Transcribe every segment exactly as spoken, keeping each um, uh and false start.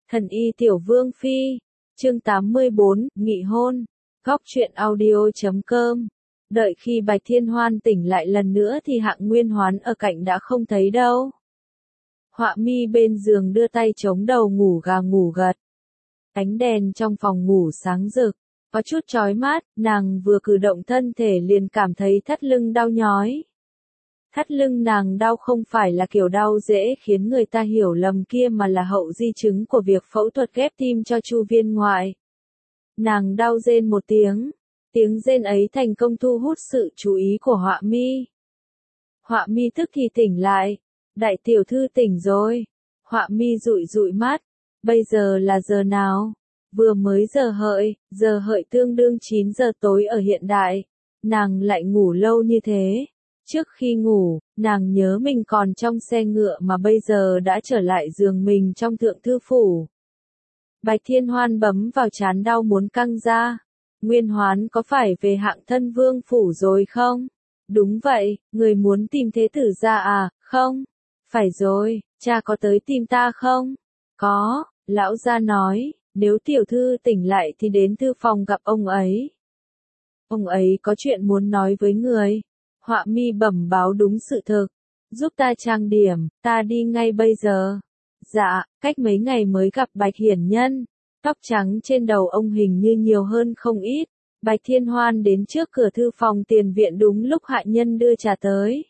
Thần y tiểu vương phi, chương tám mươi bốn, nghị hôn, góc truyện audio chấm com. Đợi khi Bạch Thiên Hoan tỉnh lại lần nữa thì Hạng Nguyên Hoán ở cạnh đã không thấy đâu. Họa mi bên giường đưa tay chống đầu ngủ gà ngủ gật. Ánh đèn trong phòng ngủ sáng rực, có chút chói mắt, nàng vừa cử động thân thể liền cảm thấy thắt lưng đau nhói. Thắt lưng nàng đau không phải là kiểu đau dễ khiến người ta hiểu lầm kia mà là hậu di chứng của việc phẫu thuật ghép tim cho Chu Viên ngoại. Nàng đau rên một tiếng, tiếng rên ấy thành công thu hút sự chú ý của Họa mi. Họa mi tức thì tỉnh lại, đại tiểu thư tỉnh rồi. Họa mi dụi dụi mắt, bây giờ là giờ nào? Vừa mới giờ hợi, giờ hợi tương đương chín giờ tối ở hiện đại, nàng lại ngủ lâu như thế. Trước khi ngủ, nàng nhớ mình còn trong xe ngựa mà bây giờ đã trở lại giường mình trong thượng thư phủ. Bạch Thiên Hoan bấm vào trán đau muốn căng ra. Nguyên Hoán có phải về Hạng Thân Vương phủ rồi không? Đúng vậy, người muốn tìm thế tử ra à, không? Phải rồi, cha có tới tìm ta không? Có, lão gia nói, nếu tiểu thư tỉnh lại thì đến thư phòng gặp ông ấy. Ông ấy có chuyện muốn nói với người. Họa mi bẩm báo đúng sự thực. Giúp ta trang điểm, ta đi ngay bây giờ. Dạ, cách mấy ngày mới gặp Bạch Hiển Nhân. Tóc trắng trên đầu ông hình như nhiều hơn không ít. Bạch Thiên Hoan đến trước cửa thư phòng tiền viện đúng lúc hạ nhân đưa trà tới.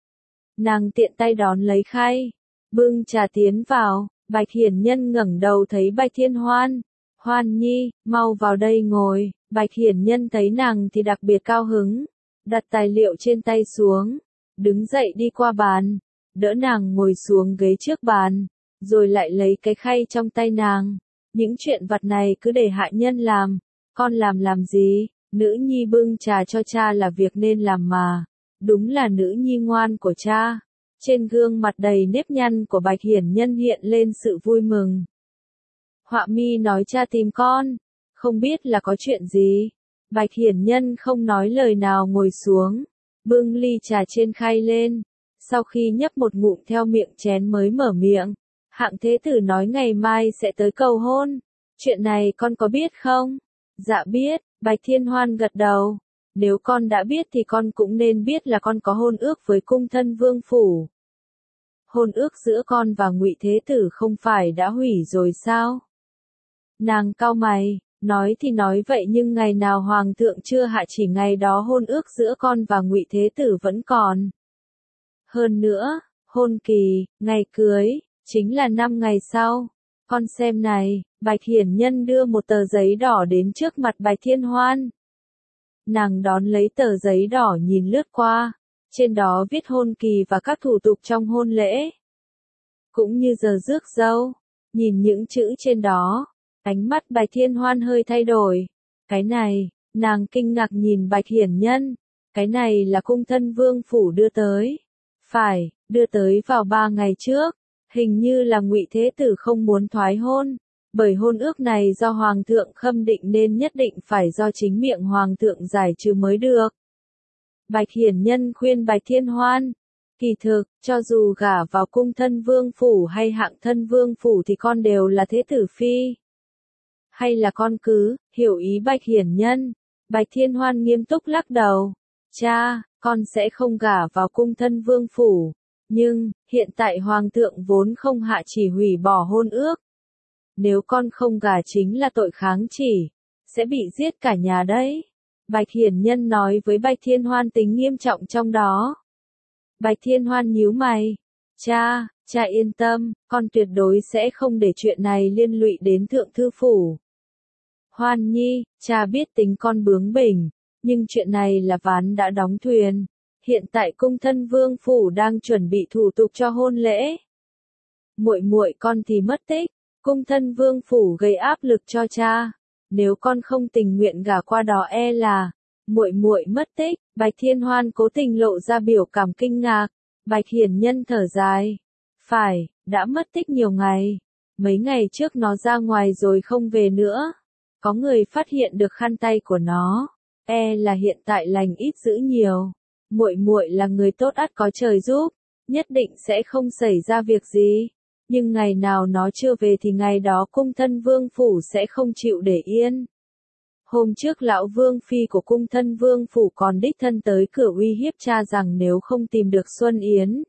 Nàng tiện tay đón lấy khay, bưng trà tiến vào. Bạch Hiển Nhân ngẩng đầu thấy Bạch Thiên Hoan. Hoan nhi, mau vào đây ngồi. Bạch Hiển Nhân thấy nàng thì đặc biệt cao hứng. Đặt tài liệu trên tay xuống, đứng dậy đi qua bàn, đỡ nàng ngồi xuống ghế trước bàn, rồi lại lấy cái khay trong tay nàng. Những chuyện vặt này cứ để hạ nhân làm, con làm làm gì, nữ nhi bưng trà cho cha là việc nên làm mà. Đúng là nữ nhi ngoan của cha. Trên gương mặt đầy nếp nhăn của Bạch Hiển Nhân hiện lên sự vui mừng. Họa mi nói cha tìm con, không biết là có chuyện gì. Bạch Hiển Nhân không nói lời nào ngồi xuống, bưng ly trà trên khay lên, sau khi nhấp một ngụm theo miệng chén mới mở miệng. Hạng thế tử nói ngày mai sẽ tới cầu hôn, chuyện này con có biết không? Dạ biết, Bạch Thiên Hoan gật đầu, nếu con đã biết thì con cũng nên biết là con có hôn ước với cung thân vương phủ. Hôn ước giữa con và Ngụy Thế Tử không phải đã hủy rồi sao? Nàng cau mày. Nói thì nói vậy nhưng ngày nào hoàng thượng chưa hạ chỉ ngày đó hôn ước giữa con và Ngụy Thế Tử vẫn còn. Hơn nữa, hôn kỳ, ngày cưới, chính là năm ngày sau. Con xem này, Bạch Hiển Nhân đưa một tờ giấy đỏ đến trước mặt Bạch Thiên Hoan. Nàng đón lấy tờ giấy đỏ nhìn lướt qua, trên đó viết hôn kỳ và các thủ tục trong hôn lễ. Cũng như giờ rước dâu, nhìn những chữ trên đó. Ánh mắt Bạch Thiên Hoan hơi thay đổi. Cái này, nàng kinh ngạc nhìn Bạch Hiển Nhân. Cái này là cung thân vương phủ đưa tới. Phải, đưa tới vào ba ngày trước. Hình như là Ngụy Thế Tử không muốn thoái hôn. Bởi hôn ước này do Hoàng thượng khâm định nên nhất định phải do chính miệng Hoàng thượng giải trừ mới được. Bạch Hiển Nhân khuyên Bạch Thiên Hoan. Kỳ thực, cho dù gả vào cung thân vương phủ hay Hạng Thân Vương phủ thì con đều là Thế Tử phi. Hay là con cứ, hiểu ý Bạch Hiển Nhân. Bạch Thiên Hoan nghiêm túc lắc đầu. Cha, con sẽ không gả vào cung thân vương phủ. Nhưng, hiện tại Hoàng thượng vốn không hạ chỉ hủy bỏ hôn ước. Nếu con không gả chính là tội kháng chỉ. Sẽ bị giết cả nhà đấy. Bạch Hiển Nhân nói với Bạch Thiên Hoan tính nghiêm trọng trong đó. Bạch Thiên Hoan nhíu mày. Cha, cha yên tâm, con tuyệt đối sẽ không để chuyện này liên lụy đến thượng thư phủ. Hoan nhi, cha biết tính con bướng bỉnh, nhưng chuyện này là ván đã đóng thuyền. Hiện tại cung thân vương phủ đang chuẩn bị thủ tục cho hôn lễ. Muội muội con thì mất tích, cung thân vương phủ gây áp lực cho cha. Nếu con không tình nguyện gả qua đó e là muội muội mất tích. Bạch Thiên Hoan cố tình lộ ra biểu cảm kinh ngạc. Bạch Hiển Nhân thở dài. Phải, đã mất tích nhiều ngày. Mấy ngày trước nó ra ngoài rồi không về nữa. Có người phát hiện được khăn tay của nó, e là hiện tại lành ít dữ nhiều. Muội muội là người tốt ắt có trời giúp, nhất định sẽ không xảy ra việc gì. Nhưng ngày nào nó chưa về thì ngày đó cung thân vương phủ sẽ không chịu để yên. Hôm trước lão vương phi của cung thân vương phủ còn đích thân tới cửa uy hiếp cha rằng nếu không tìm được Xuân Yến,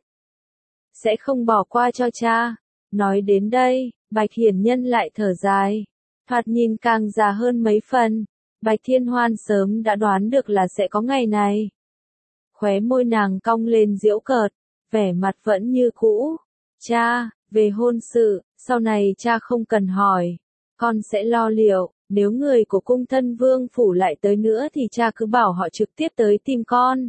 sẽ không bỏ qua cho cha. Nói đến đây, Bạch Hiển Nhân lại thở dài. Thoạt nhìn càng già hơn mấy phần. Bạch Thiên Hoan sớm đã đoán được là sẽ có ngày này. Khóe môi nàng cong lên giễu cợt, vẻ mặt vẫn như cũ. Cha, về hôn sự, sau này cha không cần hỏi. Con sẽ lo liệu, nếu người của cung thân vương phủ lại tới nữa thì cha cứ bảo họ trực tiếp tới tìm con.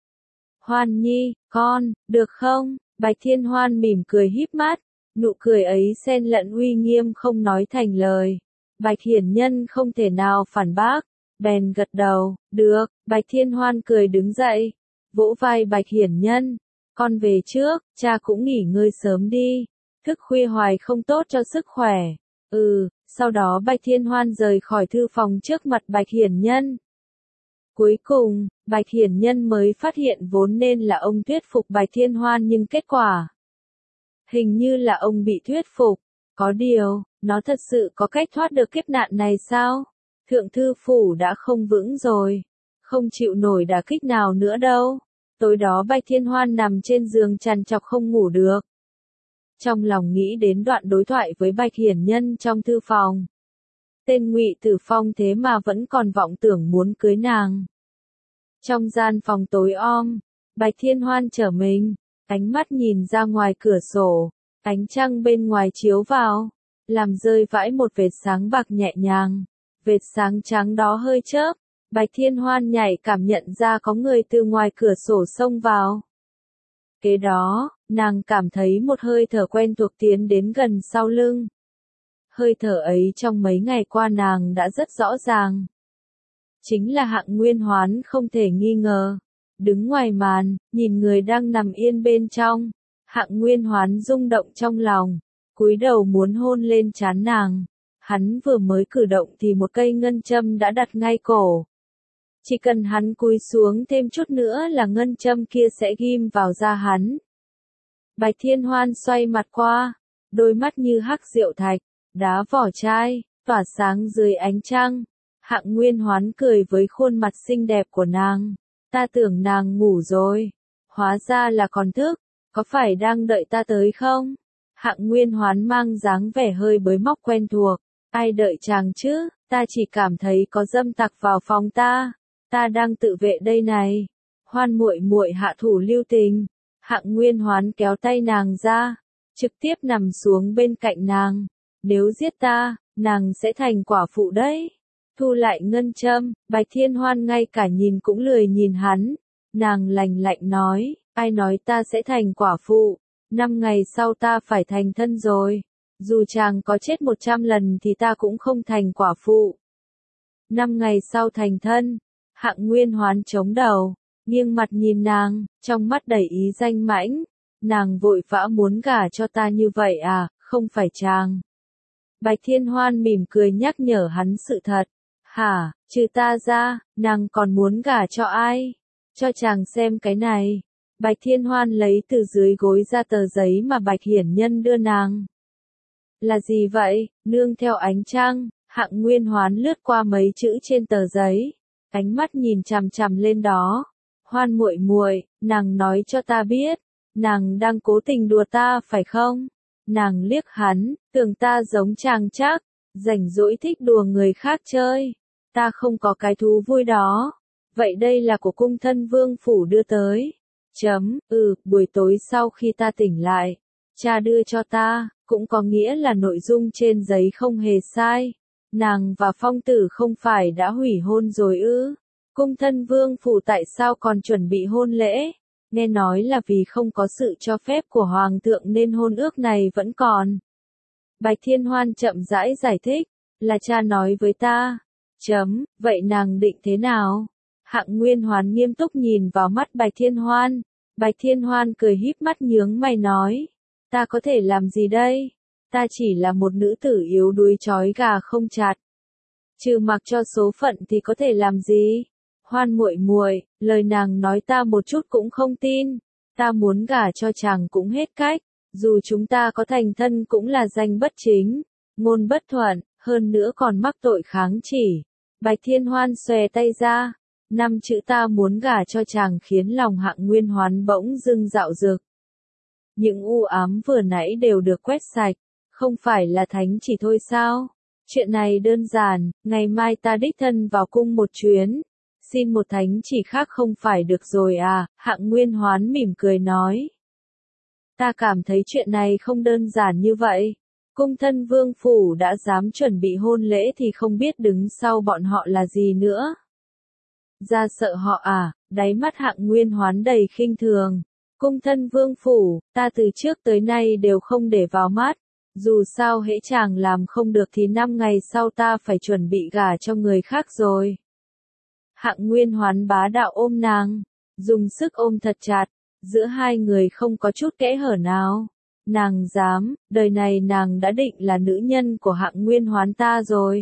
Hoan Nhi, con, được không? Bạch Thiên Hoan mỉm cười híp mắt, nụ cười ấy xen lẫn uy nghiêm không nói thành lời. Bạch Hiển Nhân không thể nào phản bác, bèn gật đầu, được. Bạch Thiên Hoan cười đứng dậy, vỗ vai Bạch Hiển Nhân, con về trước, cha cũng nghỉ ngơi sớm đi, thức khuya hoài không tốt cho sức khỏe. Ừ, sau đó Bạch Thiên Hoan rời khỏi thư phòng trước mặt Bạch Hiển Nhân. Cuối cùng, Bạch Hiển Nhân mới phát hiện vốn nên là ông thuyết phục Bạch Thiên Hoan nhưng kết quả hình như là ông bị thuyết phục. Có điều, nó thật sự có cách thoát được kiếp nạn này sao? Thượng thư phủ đã không vững rồi, không chịu nổi đả kích nào nữa đâu. Tối đó Bạch Thiên Hoan nằm trên giường trằn trọc không ngủ được. Trong lòng nghĩ đến đoạn đối thoại với Bạch Hiển Nhân trong thư phòng. Tên Ngụy Tử Phong thế mà vẫn còn vọng tưởng muốn cưới nàng. Trong gian phòng tối om, Bạch Thiên Hoan trở mình, ánh mắt nhìn ra ngoài cửa sổ, ánh trăng bên ngoài chiếu vào, làm rơi vãi một vệt sáng bạc nhẹ nhàng. Vệt sáng trắng đó hơi chớp, Bạch Thiên Hoan nhảy cảm nhận ra có người từ ngoài cửa sổ xông vào. Kế đó, nàng cảm thấy một hơi thở quen thuộc tiến đến gần sau lưng. Hơi thở ấy trong mấy ngày qua nàng đã rất rõ ràng. Chính là Hạng Nguyên Hoán không thể nghi ngờ. Đứng ngoài màn, nhìn người đang nằm yên bên trong. Hạng Nguyên Hoán rung động trong lòng, cúi đầu muốn hôn lên trán nàng. Hắn vừa mới cử động thì một cây ngân châm đã đặt ngay cổ. Chỉ cần hắn cúi xuống thêm chút nữa là ngân châm kia sẽ ghim vào da hắn. Bạch Thiên Hoan xoay mặt qua, đôi mắt như hắc rượu thạch, đá vỏ chai, tỏa sáng dưới ánh trăng. Hạng Nguyên Hoán cười với khuôn mặt xinh đẹp của nàng. Ta tưởng nàng ngủ rồi, hóa ra là còn thức, có phải đang đợi ta tới không? Hạng Nguyên Hoán mang dáng vẻ hơi bới móc quen thuộc. Ai đợi chàng chứ, ta chỉ cảm thấy có dâm tặc vào phòng ta, ta đang tự vệ đây này. Hoan muội muội hạ thủ lưu tình. Hạng Nguyên Hoán kéo tay nàng ra, trực tiếp nằm xuống bên cạnh nàng. Nếu giết ta, nàng sẽ thành quả phụ đấy. Thu lại ngân châm, Bạch Thiên Hoan ngay cả nhìn cũng lười nhìn hắn. Nàng lạnh lạnh nói, ai nói ta sẽ thành quả phụ, năm ngày sau ta phải thành thân rồi. Dù chàng có chết một trăm lần thì ta cũng không thành quả phụ. Năm ngày sau thành thân, Hạng Nguyên Hoán chống đầu, nghiêng mặt nhìn nàng, trong mắt đầy ý danh mãnh. Nàng vội vã muốn gả cho ta như vậy à, không phải chàng. Bạch Thiên Hoan mỉm cười nhắc nhở hắn sự thật. Hả, trừ ta ra, nàng còn muốn gả cho ai? Cho chàng xem cái này. Bạch Thiên Hoan lấy từ dưới gối ra tờ giấy mà Bạch Hiển Nhân đưa nàng. Là gì vậy? Nương theo ánh trăng, Hạng Nguyên Hoán lướt qua mấy chữ trên tờ giấy, ánh mắt nhìn chằm chằm lên đó. Hoan muội muội, nàng nói cho ta biết, nàng đang cố tình đùa ta phải không? Nàng liếc hắn, tưởng ta giống chàng chắc, rảnh rỗi thích đùa người khác chơi. Ta không có cái thú vui đó. Vậy đây là của cung thân vương phủ đưa tới. Chấm, ừ, buổi tối sau khi ta tỉnh lại, cha đưa cho ta, cũng có nghĩa là nội dung trên giấy không hề sai. Nàng và Phong Tử không phải đã hủy hôn rồi ư? Cung thân vương phủ tại sao còn chuẩn bị hôn lễ? Nghe nói là vì không có sự cho phép của Hoàng thượng nên hôn ước này vẫn còn. Bạch Thiên Hoan chậm rãi giải thích, là cha nói với ta. Chấm, vậy nàng định thế nào? Hạng Nguyên Hoán nghiêm túc nhìn vào mắt Bạch Thiên Hoan. Bạch Thiên Hoan cười híp mắt nhướng mày nói. Ta có thể làm gì đây? Ta chỉ là một nữ tử yếu đuối trói gà không chặt. Trừ mặc cho số phận thì có thể làm gì? Hoan muội muội, lời nàng nói ta một chút cũng không tin. Ta muốn gả cho chàng cũng hết cách. Dù chúng ta có thành thân cũng là danh bất chính, ngôn bất thuận, hơn nữa còn mắc tội kháng chỉ. Bạch Thiên Hoan xòe tay ra, năm chữ ta muốn gả cho chàng khiến lòng Hạng Nguyên Hoán bỗng dưng dạo dực. Những u ám vừa nãy đều được quét sạch, không phải là thánh chỉ thôi sao? Chuyện này đơn giản, ngày mai ta đích thân vào cung một chuyến, xin một thánh chỉ khác không phải được rồi à? Hạng Nguyên Hoán mỉm cười nói. Ta cảm thấy chuyện này không đơn giản như vậy. Cung thân vương phủ đã dám chuẩn bị hôn lễ thì không biết đứng sau bọn họ là gì nữa. Ra sợ họ à? Đáy mắt Hạng Nguyên Hoán đầy khinh thường. Cung thân vương phủ, ta từ trước tới nay đều không để vào mắt. Dù sao hễ chàng làm không được thì năm ngày sau ta phải chuẩn bị gả cho người khác rồi. Hạng Nguyên Hoán bá đạo ôm nàng, dùng sức ôm thật chặt, giữa hai người không có chút kẽ hở nào. Nàng dám, đời này nàng đã định là nữ nhân của Hạng Nguyên Hoán ta rồi.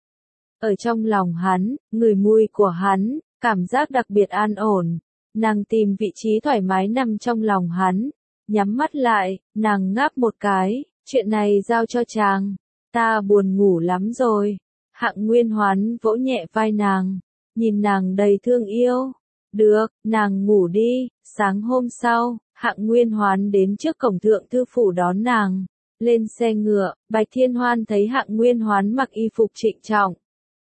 Ở trong lòng hắn, người mùi của hắn, cảm giác đặc biệt an ổn. Nàng tìm vị trí thoải mái nằm trong lòng hắn, nhắm mắt lại, nàng ngáp một cái, chuyện này giao cho chàng, ta buồn ngủ lắm rồi. Hạng Nguyên Hoán vỗ nhẹ vai nàng, nhìn nàng đầy thương yêu. Được, nàng ngủ đi. Sáng hôm sau, Hạng Nguyên Hoán đến trước cổng thượng thư phủ đón nàng. Lên xe ngựa, Bạch Thiên Hoan thấy Hạng Nguyên Hoán mặc y phục trịnh trọng,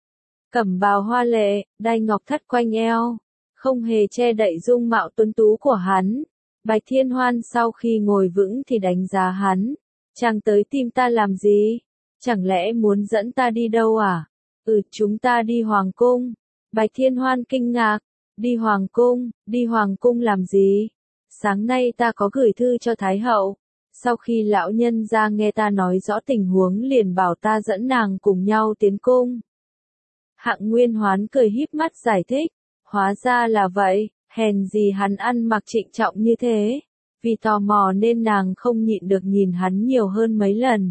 cẩm bào hoa lệ, đai ngọc thắt quanh eo, không hề che đậy dung mạo tuấn tú của hắn. Bạch Thiên Hoan sau khi ngồi vững thì đánh giá hắn. Chàng tới tìm ta làm gì? Chẳng lẽ muốn dẫn ta đi đâu à? Ừ, chúng ta đi Hoàng Cung. Bạch Thiên Hoan kinh ngạc. Đi Hoàng Cung, đi Hoàng Cung làm gì? Sáng nay ta có gửi thư cho Thái Hậu. Sau khi lão nhân ra nghe ta nói rõ tình huống liền bảo ta dẫn nàng cùng nhau tiến cung. Hạng Nguyên Hoán cười híp mắt giải thích. Hóa ra là vậy, hèn gì hắn ăn mặc trịnh trọng như thế. Vì tò mò nên nàng không nhịn được nhìn hắn nhiều hơn mấy lần.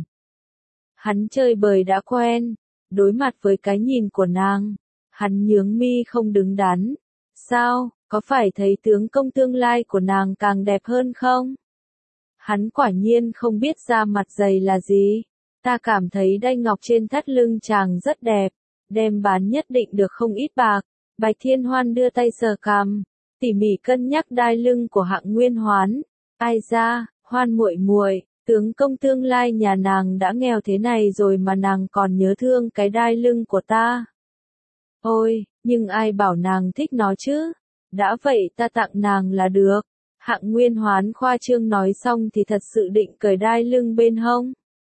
Hắn chơi bời đã quen, đối mặt với cái nhìn của nàng, hắn nhướng mi không đứng đắn. Sao, có phải thấy tướng công tương lai của nàng càng đẹp hơn không? Hắn quả nhiên không biết da mặt dày là gì. Ta cảm thấy đai ngọc trên thắt lưng chàng rất đẹp, đem bán nhất định được không ít bạc. Bạch Thiên Hoan đưa tay sờ cằm, tỉ mỉ cân nhắc đai lưng của Hạng Nguyên Hoán. Ai ra, Hoan muội muội, tướng công tương lai nhà nàng đã nghèo thế này rồi mà nàng còn nhớ thương cái đai lưng của ta. Ôi, nhưng ai bảo nàng thích nó chứ? Đã vậy ta tặng nàng là được. Hạng Nguyên Hoán khoa trương nói xong thì thật sự định cởi đai lưng bên hông.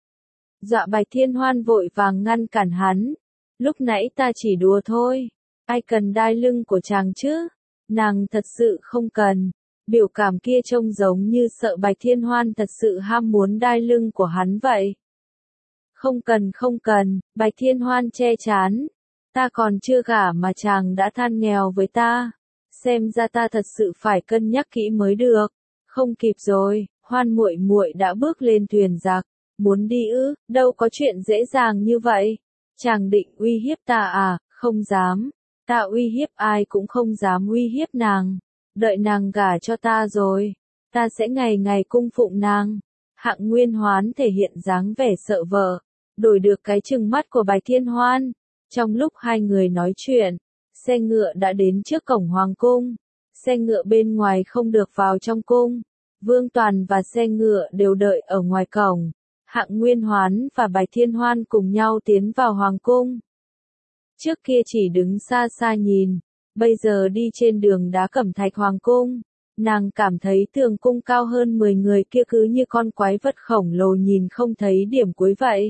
Dọa Bạch Thiên Hoan vội vàng ngăn cản hắn. Lúc nãy ta chỉ đùa thôi. Ai cần đai lưng của chàng chứ? Nàng thật sự không cần. Biểu cảm kia trông giống như sợ Bạch Thiên Hoan thật sự ham muốn đai lưng của hắn vậy. Không cần không cần, Bạch Thiên Hoan che chán. Ta còn chưa gả mà chàng đã than nghèo với ta. Xem ra ta thật sự phải cân nhắc kỹ mới được. Không kịp rồi, Hoan muội muội đã bước lên thuyền giặc. Muốn đi ư? Đâu có chuyện dễ dàng như vậy. Chàng định uy hiếp ta à? Không dám. Ta uy hiếp ai cũng không dám uy hiếp nàng. Đợi nàng gả cho ta rồi, ta sẽ ngày ngày cung phụng nàng. Hạng Nguyên Hoán thể hiện dáng vẻ sợ vợ, đổi được cái trừng mắt của Bạch Thiên Hoan. Trong lúc hai người nói chuyện, xe ngựa đã đến trước cổng Hoàng Cung. Xe ngựa bên ngoài không được vào trong cung. Vương Toàn và xe ngựa đều đợi ở ngoài cổng. Hạng Nguyên Hoán và Bạch Thiên Hoan cùng nhau tiến vào Hoàng Cung. Trước kia chỉ đứng xa xa nhìn, bây giờ đi trên đường đá cẩm thạch Hoàng Cung, nàng cảm thấy tường cung cao hơn mười người kia cứ như con quái vật khổng lồ nhìn không thấy điểm cuối vậy.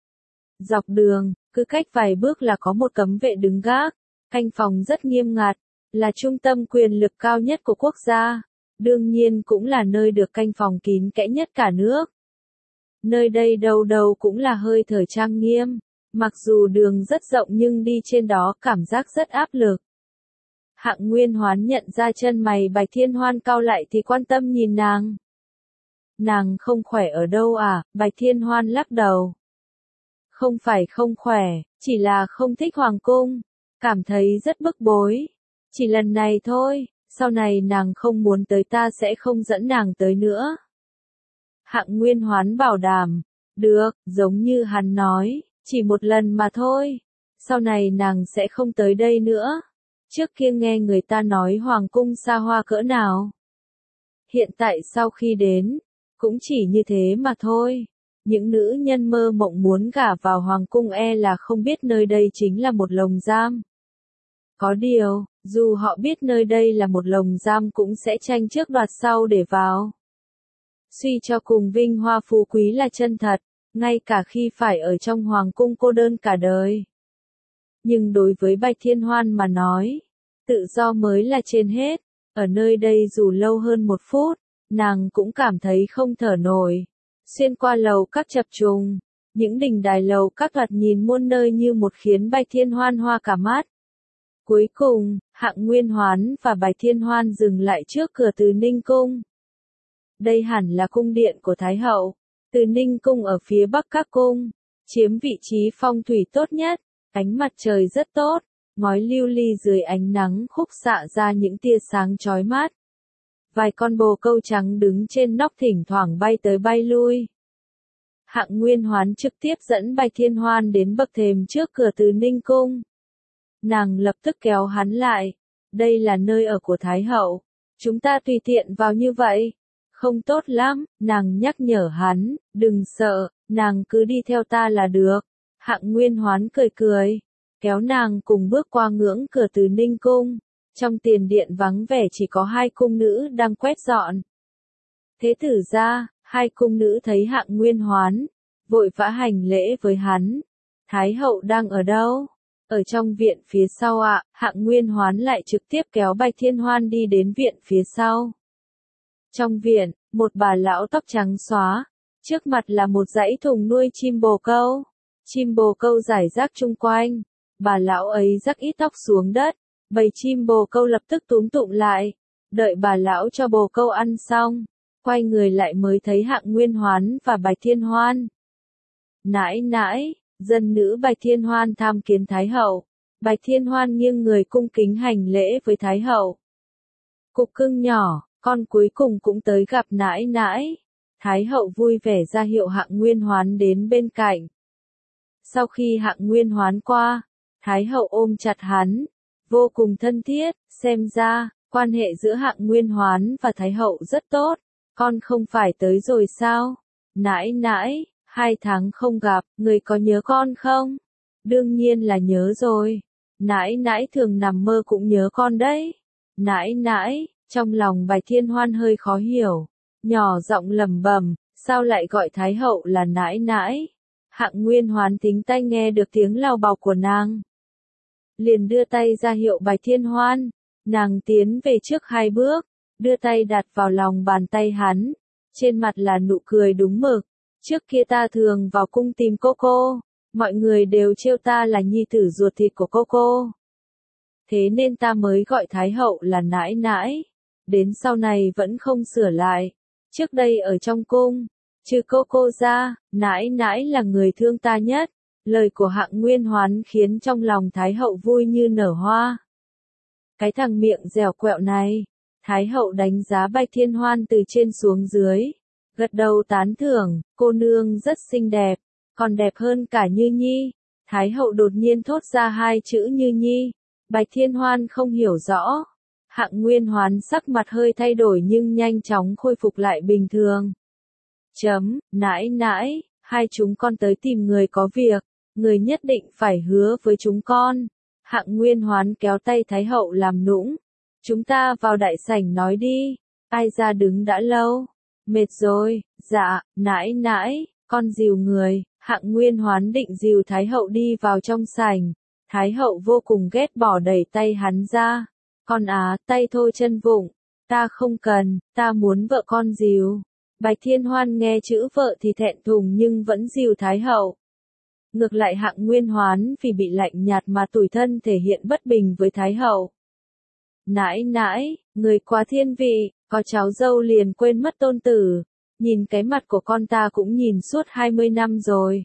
Dọc đường, cứ cách vài bước là có một cấm vệ đứng gác, canh phòng rất nghiêm ngặt, là trung tâm quyền lực cao nhất của quốc gia, đương nhiên cũng là nơi được canh phòng kín kẽ nhất cả nước. Nơi đây đâu đâu cũng là hơi thở trang nghiêm, mặc dù đường rất rộng nhưng đi trên đó cảm giác rất áp lực. Hạng Nguyên Hoán nhận ra chân mày Bạch Thiên Hoan cau lại thì quan tâm nhìn nàng. Nàng không khỏe ở đâu à? Bạch Thiên Hoan lắc đầu. Không phải không khỏe, chỉ là không thích Hoàng Cung, cảm thấy rất bức bối. Chỉ lần này thôi, sau này nàng không muốn tới ta sẽ không dẫn nàng tới nữa. Hạng Nguyên Hoán bảo đảm, được, giống như hắn nói, chỉ một lần mà thôi, sau này nàng sẽ không tới đây nữa. Trước kia nghe người ta nói hoàng cung xa hoa cỡ nào. Hiện tại sau khi đến, cũng chỉ như thế mà thôi. Những nữ nhân mơ mộng muốn gả vào hoàng cung e là không biết nơi đây chính là một lồng giam. Có điều, dù họ biết nơi đây là một lồng giam cũng sẽ tranh trước đoạt sau để vào. Suy cho cùng vinh hoa phú quý là chân thật, ngay cả khi phải ở trong hoàng cung cô đơn cả đời. Nhưng đối với Bạch Thiên Hoan mà nói, tự do mới là trên hết, ở nơi đây dù lâu hơn một phút, nàng cũng cảm thấy không thở nổi. Xuyên qua lầu các chập trùng, những đỉnh đài lầu các thoạt nhìn muôn nơi như một khiến Bạch Thiên Hoan hoa cả mắt. Cuối cùng, Hạng Nguyên Hoán và Bạch Thiên Hoan dừng lại trước cửa Từ Ninh Cung. Đây hẳn là cung điện của Thái Hậu. Từ Ninh Cung ở phía bắc các cung, chiếm vị trí phong thủy tốt nhất, ánh mặt trời rất tốt, ngói lưu ly dưới ánh nắng khúc xạ ra những tia sáng chói mắt. Vài con bồ câu trắng đứng trên nóc thỉnh thoảng bay tới bay lui. Hạng Nguyên Hoán trực tiếp dẫn Bạch Thiên Hoan đến bậc thềm trước cửa Từ Ninh Cung. Nàng lập tức kéo hắn lại. Đây là nơi ở của Thái Hậu. Chúng ta tùy tiện vào như vậy. Không tốt lắm, nàng nhắc nhở hắn, đừng sợ, nàng cứ đi theo ta là được. Hạng Nguyên Hoán cười cười, kéo nàng cùng bước qua ngưỡng cửa Từ Ninh Cung. Trong tiền điện vắng vẻ chỉ có hai cung nữ đang quét dọn. Thế tử ra, hai cung nữ thấy Hạng Nguyên Hoán, vội vã hành lễ với hắn. Thái Hậu đang ở đâu? Ở trong viện phía sau ạ. À, Hạng Nguyên Hoán lại trực tiếp kéo Bạch Thiên Hoan đi đến viện phía sau. Trong viện, một bà lão tóc trắng xóa, trước mặt là một dãy thùng nuôi chim bồ câu. Chim bồ câu rải rác chung quanh, bà lão ấy rắc ít tóc xuống đất, bầy chim bồ câu lập tức túm tụm lại, đợi bà lão cho bồ câu ăn xong, quay người lại mới thấy Hạng Nguyên Hoán và Bạch Thiên Hoan. Nãi nãi, dân nữ Bạch Thiên Hoan tham kiến Thái Hậu. Bạch Thiên Hoan nghiêng người cung kính hành lễ với Thái Hậu. Cục cưng nhỏ, con cuối cùng cũng tới gặp nãi nãi. Thái Hậu vui vẻ ra hiệu Hạng Nguyên Hoán đến bên cạnh. Sau khi Hạng Nguyên Hoán qua, Thái Hậu ôm chặt hắn, vô cùng thân thiết, xem ra, quan hệ giữa Hạng Nguyên Hoán và Thái Hậu rất tốt. Con không phải tới rồi sao? Nãi nãi, hai tháng không gặp, người có nhớ con không? Đương nhiên là nhớ rồi. Nãi nãi thường nằm mơ cũng nhớ con đấy. Nãi nãi, trong lòng Bạch Thiên Hoan hơi khó hiểu, nhỏ giọng lẩm bẩm, sao lại gọi Thái Hậu là nãi nãi? Hạng Nguyên Hoán thính tai nghe được tiếng lau bào của nàng, liền đưa tay ra hiệu Bạch Thiên Hoan. Nàng tiến về trước hai bước, đưa tay đặt vào lòng bàn tay hắn, trên mặt là nụ cười đúng mực. Trước kia ta thường vào cung tìm cô cô, mọi người đều trêu ta là nhi tử ruột thịt của cô cô. Thế nên ta mới gọi Thái Hậu là nãi nãi, đến sau này vẫn không sửa lại. Trước đây ở trong cung, trừ cô cô ra, nãi nãi là người thương ta nhất. Lời của Hạng Nguyên Hoán khiến trong lòng Thái Hậu vui như nở hoa. Cái thằng miệng dẻo quẹo này. Thái Hậu đánh giá Bạch Thiên Hoan từ trên xuống dưới, gật đầu tán thưởng, cô nương rất xinh đẹp, còn đẹp hơn cả Như Nhi. Thái Hậu đột nhiên thốt ra hai chữ Như Nhi. Bạch Thiên Hoan không hiểu rõ. Hạng Nguyên Hoán sắc mặt hơi thay đổi nhưng nhanh chóng khôi phục lại bình thường. Chấm, nãi nãi, hai chúng con tới tìm người có việc, người nhất định phải hứa với chúng con. Hạng Nguyên Hoán kéo tay Thái Hậu làm nũng. Chúng ta vào đại sảnh nói đi, ai ra đứng đã lâu. Mệt rồi, dạ, nãi nãi, con dìu người. Hạng Nguyên Hoán định dìu Thái Hậu đi vào trong sảnh. Thái Hậu vô cùng ghét bỏ đẩy tay hắn ra. Con á, tay thôi chân vụng. Ta không cần, ta muốn vợ con dìu. Bạch Thiên Hoan nghe chữ vợ thì thẹn thùng nhưng vẫn dìu Thái Hậu. Ngược lại Hạng Nguyên Hoán vì bị lạnh nhạt mà tủi thân thể hiện bất bình với Thái Hậu. Nãi nãi, người quá thiên vị, có cháu dâu liền quên mất tôn tử. Nhìn cái mặt của con ta cũng nhìn suốt hai mươi năm rồi.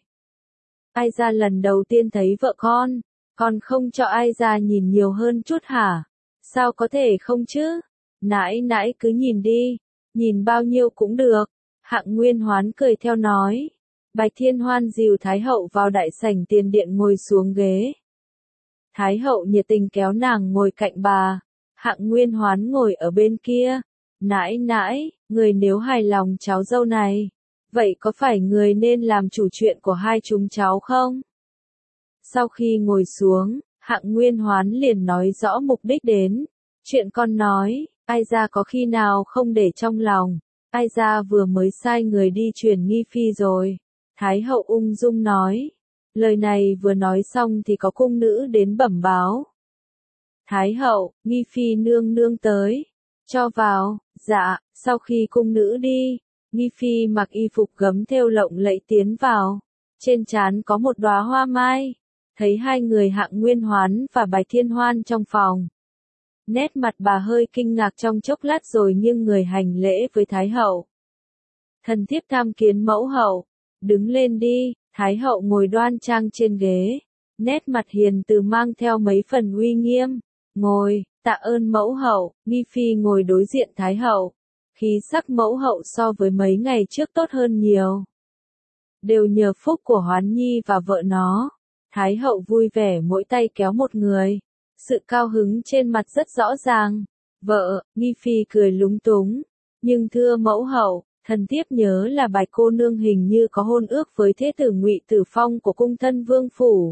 Ai ra lần đầu tiên thấy vợ con, con không cho ai ra nhìn nhiều hơn chút hả? Sao có thể không chứ? Nãi nãi cứ nhìn đi, nhìn bao nhiêu cũng được. Hạng Nguyên Hoán cười theo nói. Bạch Thiên Hoan dìu Thái hậu vào đại sảnh tiền điện ngồi xuống ghế. Thái hậu nhiệt tình kéo nàng ngồi cạnh bà. Hạng Nguyên Hoán ngồi ở bên kia. Nãi nãi, người nếu hài lòng cháu dâu này, vậy có phải người nên làm chủ chuyện của hai chúng cháu không? Sau khi ngồi xuống, Hạng Nguyên Hoán liền nói rõ mục đích đến. Chuyện con nói, ai ra có khi nào không để trong lòng, ai ra vừa mới sai người đi truyền nghi phi rồi. Thái hậu ung dung nói. Lời này vừa nói xong thì có cung nữ đến bẩm báo. Thái hậu, nghi phi nương nương tới. Cho vào. Dạ. Sau khi cung nữ đi, nghi phi mặc y phục gấm thêu lộng lẫy tiến vào. Trên trán có một đóa hoa mai. Thấy hai người Hạng Nguyên Hoán và Bạch Thiên Hoan trong phòng. Nét mặt bà hơi kinh ngạc trong chốc lát rồi nghiêng người hành lễ với Thái hậu. Thần thiếp tham kiến mẫu hậu. Đứng lên đi. Thái hậu ngồi đoan trang trên ghế. Nét mặt hiền từ mang theo mấy phần uy nghiêm. Ngồi, tạ ơn mẫu hậu. Nghi phi ngồi đối diện Thái hậu. Khí sắc mẫu hậu so với mấy ngày trước tốt hơn nhiều. Đều nhờ phúc của Hoán Nhi và vợ nó. Thái hậu vui vẻ mỗi tay kéo một người. Sự cao hứng trên mặt rất rõ ràng. Vợ, Nghi phi cười lúng túng. Nhưng thưa mẫu hậu, thần thiếp nhớ là Bạch cô nương hình như có hôn ước với thế tử Ngụy Tử Phong của cung thân vương phủ.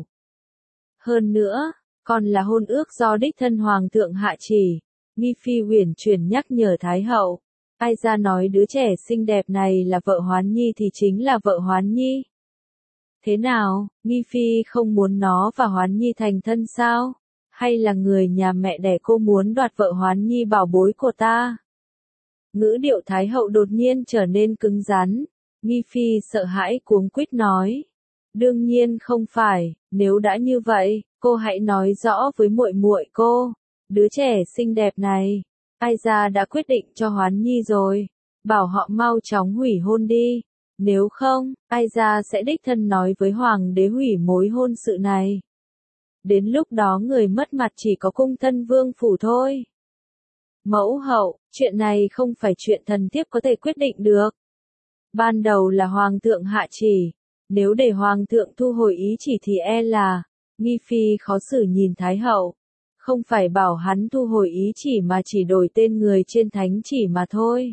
Hơn nữa, còn là hôn ước do đích thân hoàng thượng hạ chỉ. Nghi phi uyển chuyển nhắc nhở Thái hậu. Ai ra nói đứa trẻ xinh đẹp này là vợ Hoán Nhi thì chính là vợ Hoán Nhi. Thế nào, Nghi phi không muốn nó và Hoán Nhi thành thân sao? Hay là người nhà mẹ đẻ cô muốn đoạt vợ Hoán Nhi bảo bối của ta? Ngữ điệu Thái hậu đột nhiên trở nên cứng rắn. Nghi phi sợ hãi cuống quýt nói. Đương nhiên không phải, nếu đã như vậy, cô hãy nói rõ với muội muội cô. Đứa trẻ xinh đẹp này, ai ra đã quyết định cho Hoán Nhi rồi. Bảo họ mau chóng hủy hôn đi. Nếu không, ai ra sẽ đích thân nói với hoàng đế hủy mối hôn sự này. Đến lúc đó người mất mặt chỉ có cung thân vương phủ thôi. Mẫu hậu, chuyện này không phải chuyện thần thiếp có thể quyết định được. Ban đầu là hoàng thượng hạ chỉ. Nếu để hoàng thượng thu hồi ý chỉ thì e là. Nghi phi khó xử nhìn Thái hậu. Không phải bảo hắn thu hồi ý chỉ mà chỉ đổi tên người trên thánh chỉ mà thôi.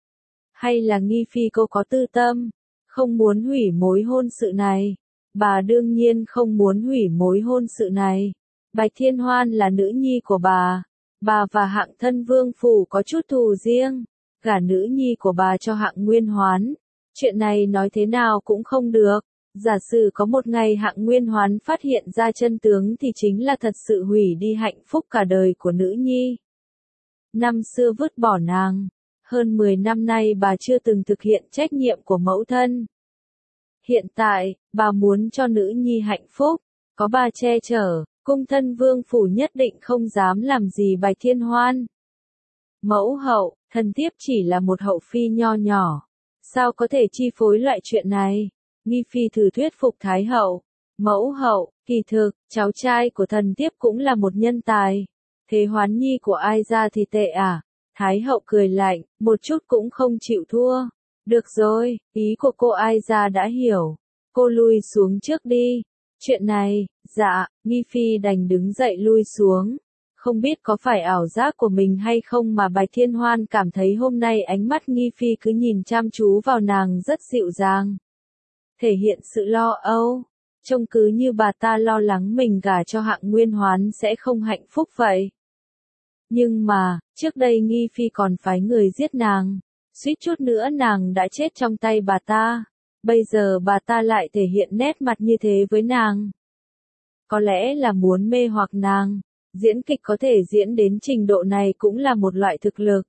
Hay là Nghi phi cô có tư tâm, không muốn hủy mối hôn sự này. Bà đương nhiên không muốn hủy mối hôn sự này. Bạch Thiên Hoan là nữ nhi của bà. Bà và Hạng thân vương phủ có chút thù riêng. Gả nữ nhi của bà cho Hạng Nguyên Hoán. Chuyện này nói thế nào cũng không được. Giả sử có một ngày Hạng Nguyên Hoán phát hiện ra chân tướng thì chính là thật sự hủy đi hạnh phúc cả đời của nữ nhi. Năm xưa vứt bỏ nàng. Hơn mười năm nay bà chưa từng thực hiện trách nhiệm của mẫu thân. Hiện tại, bà muốn cho nữ nhi hạnh phúc. Có bà che chở, cung thân vương phủ nhất định không dám làm gì Bạch Thiên Hoan. Mẫu hậu, thần thiếp chỉ là một hậu phi nho nhỏ. Sao có thể chi phối loại chuyện này? Nghi phi thử thuyết phục Thái hậu. Mẫu hậu, kỳ thực, cháu trai của thần thiếp cũng là một nhân tài. Thế Hoán Nhi của ai ra thì tệ à? Thái hậu cười lạnh, một chút cũng không chịu thua. Được rồi, ý của cô ai ra đã hiểu. Cô lui xuống trước đi. Chuyện này, dạ, Nghi phi đành đứng dậy lui xuống. Không biết có phải ảo giác của mình hay không mà Bạch Thiên Hoan cảm thấy hôm nay ánh mắt Nghi phi cứ nhìn chăm chú vào nàng rất dịu dàng. Thể hiện sự lo âu. Trông cứ như bà ta lo lắng mình gả cho Hạng Nguyên Hoán sẽ không hạnh phúc vậy. Nhưng mà, trước đây Nghi phi còn phái người giết nàng. Suýt chút nữa nàng đã chết trong tay bà ta. Bây giờ bà ta lại thể hiện nét mặt như thế với nàng. Có lẽ là muốn mê hoặc nàng. Diễn kịch có thể diễn đến trình độ này cũng là một loại thực lực.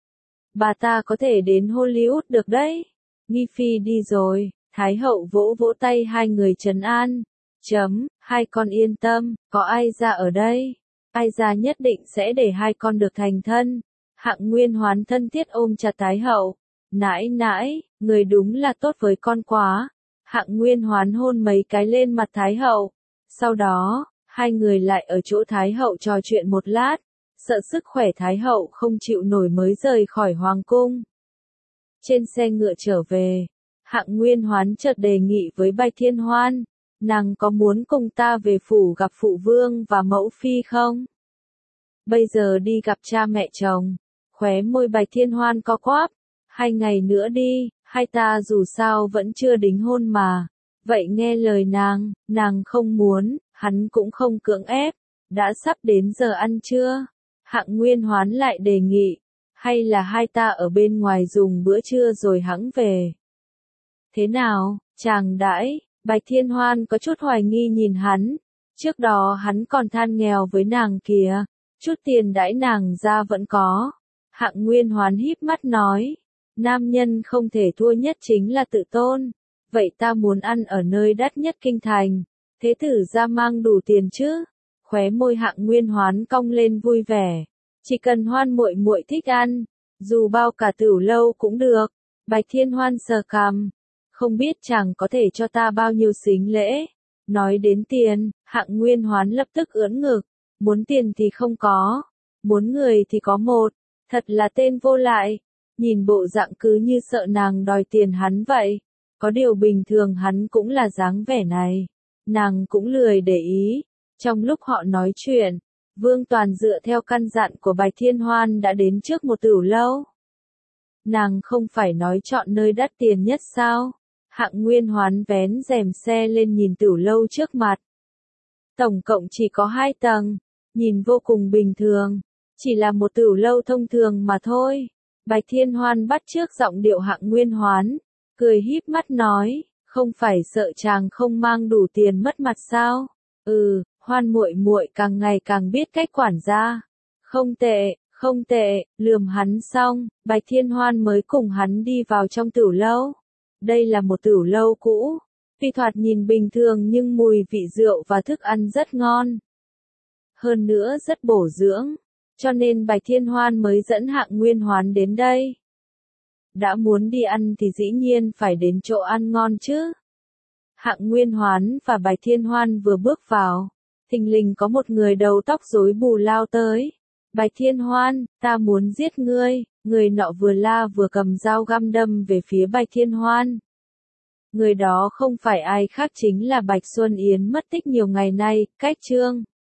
Bà ta có thể đến Hollywood được đấy. Nghi phi đi rồi. Thái hậu vỗ vỗ tay hai người trấn an. Chấm, hai con yên tâm, có ai ra ở đây. Ai ra nhất định sẽ để hai con được thành thân. Hạng Nguyên Hoán thân thiết ôm chặt Thái hậu. Nãi nãi, người đúng là tốt với con quá. Hạng Nguyên Hoán hôn mấy cái lên mặt Thái hậu. Sau đó, hai người lại ở chỗ Thái hậu trò chuyện một lát. Sợ sức khỏe Thái hậu không chịu nổi mới rời khỏi hoàng cung. Trên xe ngựa trở về, Hạng Nguyên Hoán chợt đề nghị với Bạch Thiên Hoan, nàng có muốn cùng ta về phủ gặp phụ vương và mẫu phi không? Bây giờ đi gặp cha mẹ chồng, khóe môi Bạch Thiên Hoan co quắp, hai ngày nữa đi, hai ta dù sao vẫn chưa đính hôn mà. Vậy nghe lời nàng, nàng không muốn, hắn cũng không cưỡng ép, đã sắp đến giờ ăn trưa. Hạng Nguyên Hoán lại đề nghị, hay là hai ta ở bên ngoài dùng bữa trưa rồi hẵng về. Thế nào, chàng đãi? Bạch Thiên Hoan có chút hoài nghi nhìn hắn, trước đó hắn còn than nghèo với nàng kìa, chút tiền đãi nàng ra vẫn có. Hạng Nguyên Hoán híp mắt nói, nam nhân không thể thua nhất chính là tự tôn, vậy ta muốn ăn ở nơi đắt nhất kinh thành, thế tử ra mang đủ tiền chứ? Khóe môi Hạng Nguyên Hoán cong lên vui vẻ, chỉ cần Hoan muội muội thích ăn, dù bao cả tửu lâu cũng được. Bạch Thiên Hoan sờ cằm, không biết chàng có thể cho ta bao nhiêu sính lễ. Nói đến tiền, Hạng Nguyên Hoán lập tức ưỡn ngực, muốn tiền thì không có, muốn người thì có một, thật là tên vô lại, nhìn bộ dạng cứ như sợ nàng đòi tiền hắn vậy. Có điều bình thường hắn cũng là dáng vẻ này, nàng cũng lười để ý. Trong lúc họ nói chuyện, Vương Toàn dựa theo căn dặn của Bạch Thiên Hoan đã đến trước một tửu lâu. Nàng không phải nói chọn nơi đắt tiền nhất sao? Hạng Nguyên Hoán vén rèm xe lên nhìn tửu lâu trước mặt. Tổng cộng chỉ có hai tầng, nhìn vô cùng bình thường, chỉ là một tửu lâu thông thường mà thôi. Bạch Thiên Hoan bắt chước giọng điệu Hạng Nguyên Hoán, cười híp mắt nói, không phải sợ chàng không mang đủ tiền mất mặt sao? Ừ, Hoan muội muội càng ngày càng biết cách quản gia. Không tệ, không tệ. Lườm hắn xong, Bạch Thiên Hoan mới cùng hắn đi vào trong tửu lâu. Đây là một tửu lâu cũ, tuy thoạt nhìn bình thường nhưng mùi vị rượu và thức ăn rất ngon. Hơn nữa rất bổ dưỡng, cho nên Bạch Thiên Hoan mới dẫn Hạng Nguyên Hoán đến đây. Đã muốn đi ăn thì dĩ nhiên phải đến chỗ ăn ngon chứ. Hạng Nguyên Hoán và Bạch Thiên Hoan vừa bước vào, thình lình có một người đầu tóc rối bù lao tới. Bạch Thiên Hoan, ta muốn giết ngươi. Người nọ vừa la vừa cầm dao găm đâm về phía Bạch Thiên Hoan. Người đó không phải ai khác chính là Bạch Xuân Yến mất tích nhiều ngày nay, cách Trương